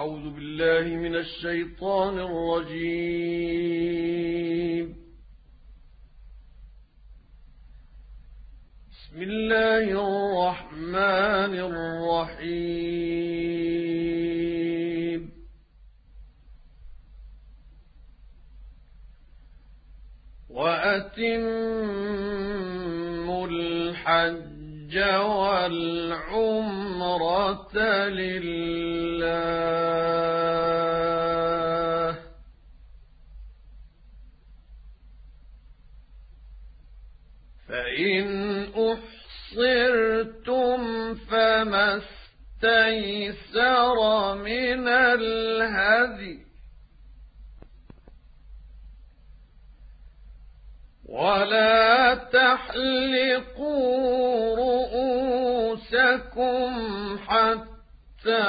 أعوذ بالله من الشيطان الرجيم. بسم الله الرحمن الرحيم. وأتموا الحج والعمرة لله، فإن أحصرتم فما استيسر من الهدي، ولا تحلقوا رؤوسكم حتى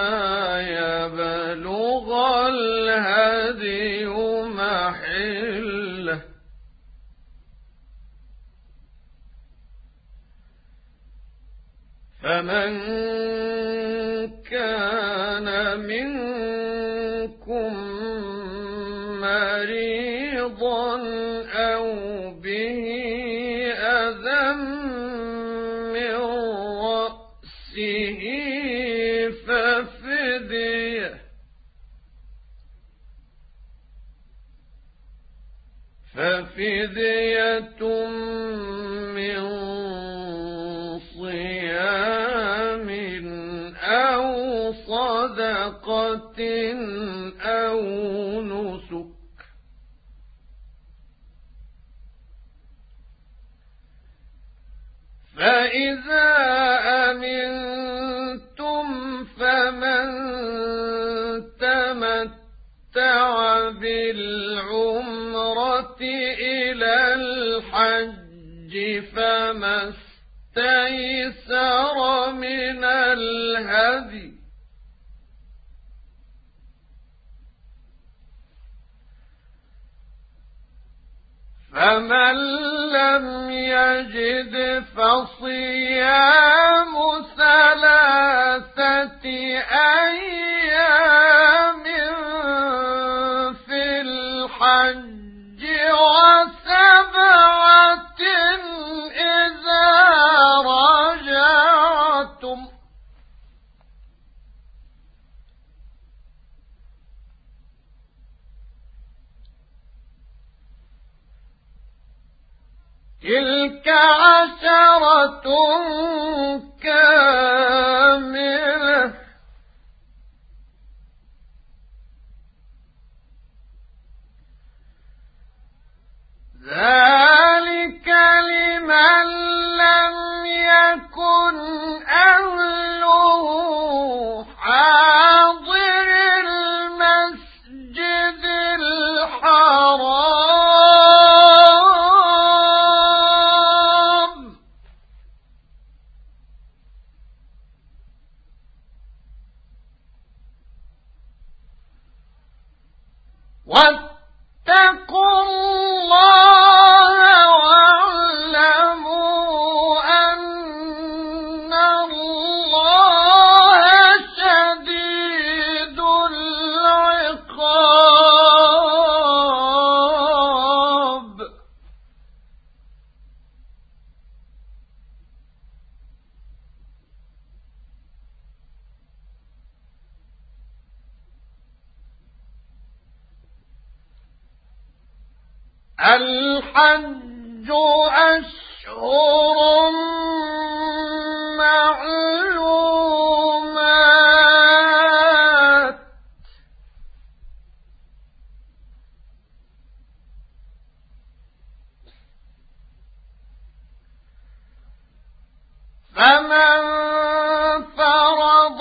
يبلغ الهدي محله، فمن كان منكم مريضا أو به أذى من رأسه ففدية من صيام أو صدقة أو نسك، فإذا أمنتم فمن تمتع بالعمرة إلى الحج فما استيسر من الهدي، فمن لم يجد فصيام 3 أيام في الحج و7 إذا رجعتم، تلك 10 كاملة، ذلك لمن لم يكن أهله حاضر المسجد الحرام، واتقوا الله واعلموا أن الله شديد العقاب. الحج أشهر معلومات، فمن فرض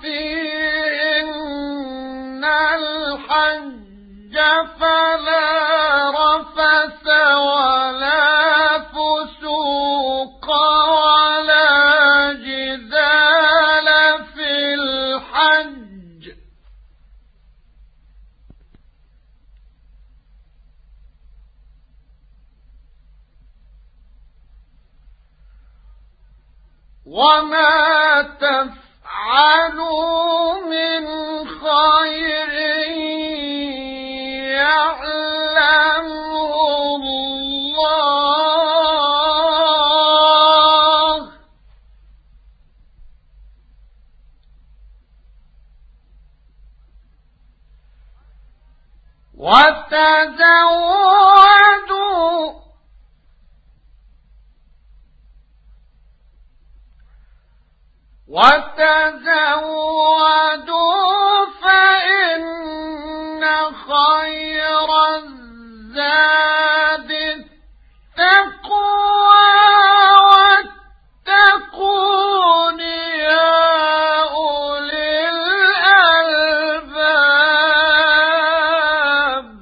فيهن الحج فلا رفث ولا فسوق ولا جدال في الحج، وما تفعلوا من خير وتزودوا فإن خير الزاد التقوى واتقون يا أولي الألباب.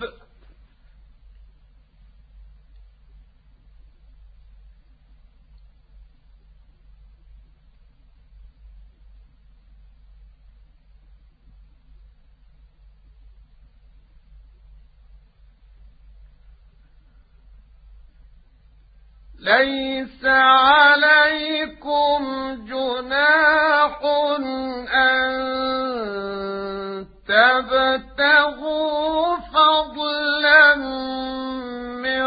ليس عليكم جناح أن تبتغوا فضلا من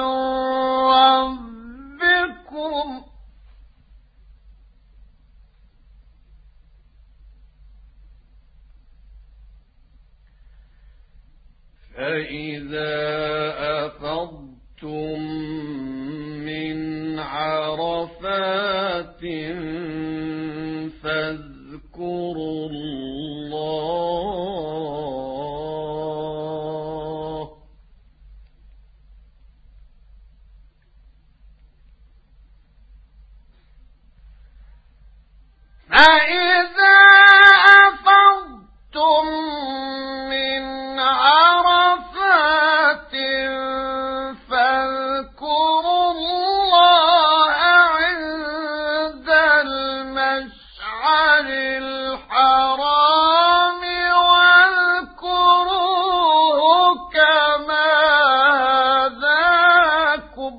ربكم فإذا أفضتم من عرفات فاذكروا الله فإذا أفضتم من عرفات فاذكروا الله عند المشعر الحرام واذكروه كما هداكم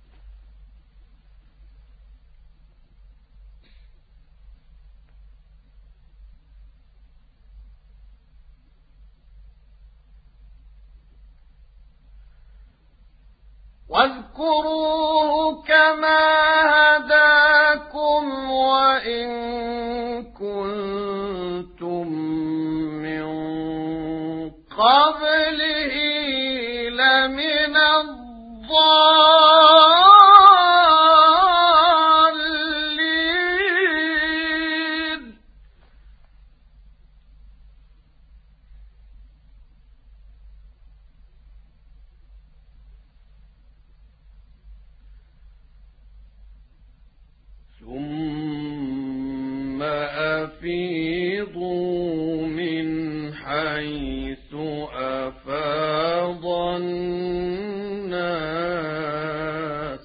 وإن كنتم من قبله لمن الضالين. ثم أفيضوا من حيث أفاض الناس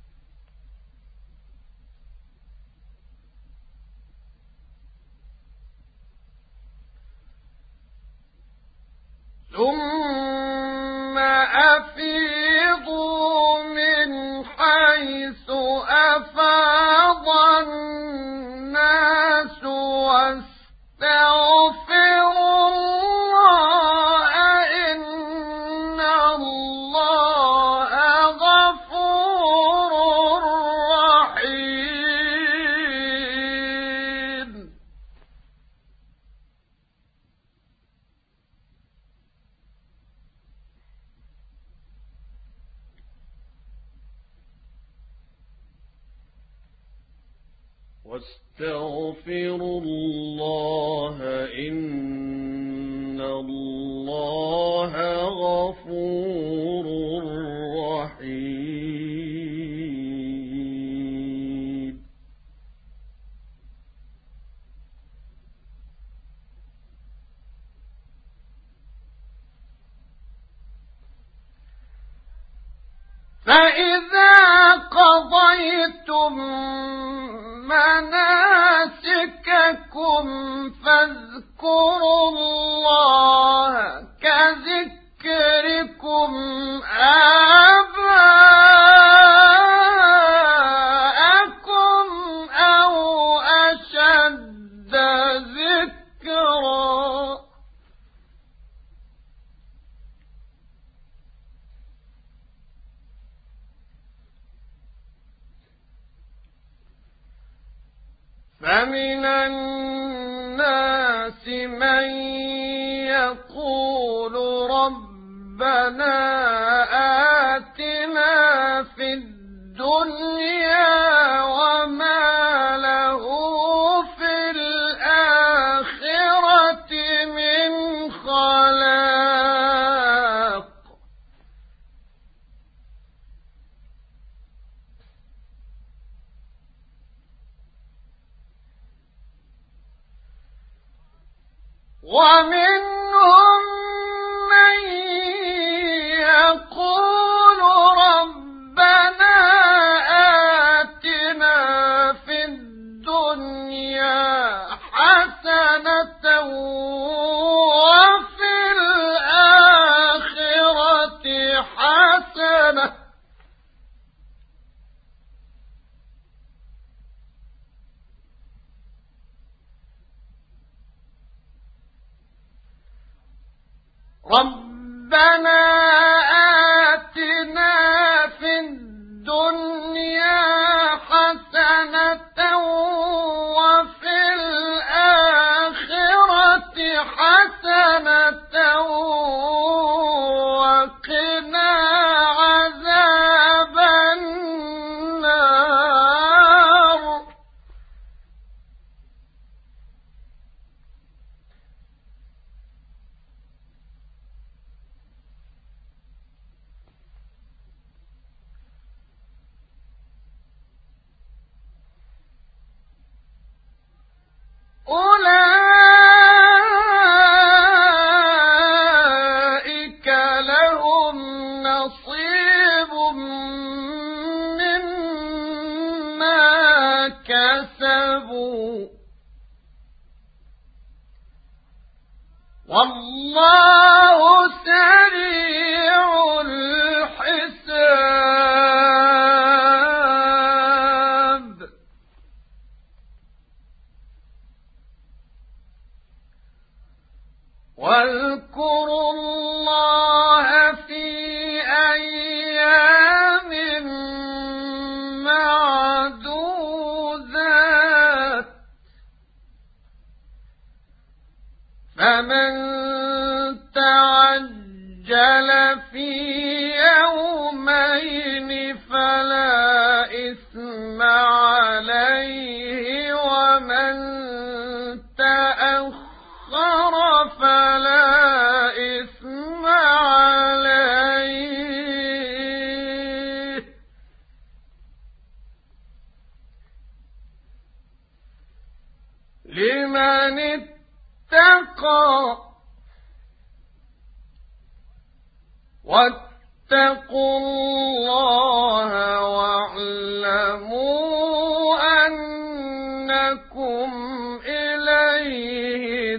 واستغفروا الله إن الله غفور رحيم. واستغفروا الله إن الله غفور رحيم. فإذا قضيتم مناسككم فاذكروا الله كذكركم آباءكم أو أشد ذكرا. فمن الناس من يقول ربنا ربنا آتنا في الدنيا وما له في الآخرة من خلاق ومنهم من يقول ربنا آتنا في الدنيا حسنة وفي الآخرة حسنة ربنا آتنا في الدنيا حسنة وفي الآخرة حسنة وقنا عذاب النار أولئك لهم نصيب مما كسبوا والله سريع الحساب واذكروا الله في أيام معدودات فمن تعجل في يومين فلا إثم عليه ومن تأخر فلا إثم عليه لمن اتقى واتقوا الله واعلموا أنكم إليه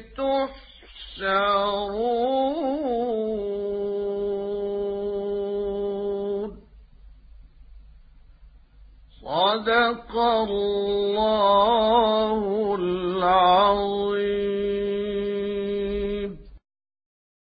تحشرون صدق الله العظيم.